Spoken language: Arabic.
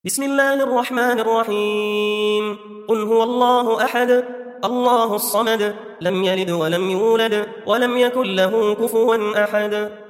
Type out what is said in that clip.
بسم الله الرحمن الرحيم. قل هو الله أحد الله الصمد لم يلد ولم يولد ولم يكن له كفوا أحد.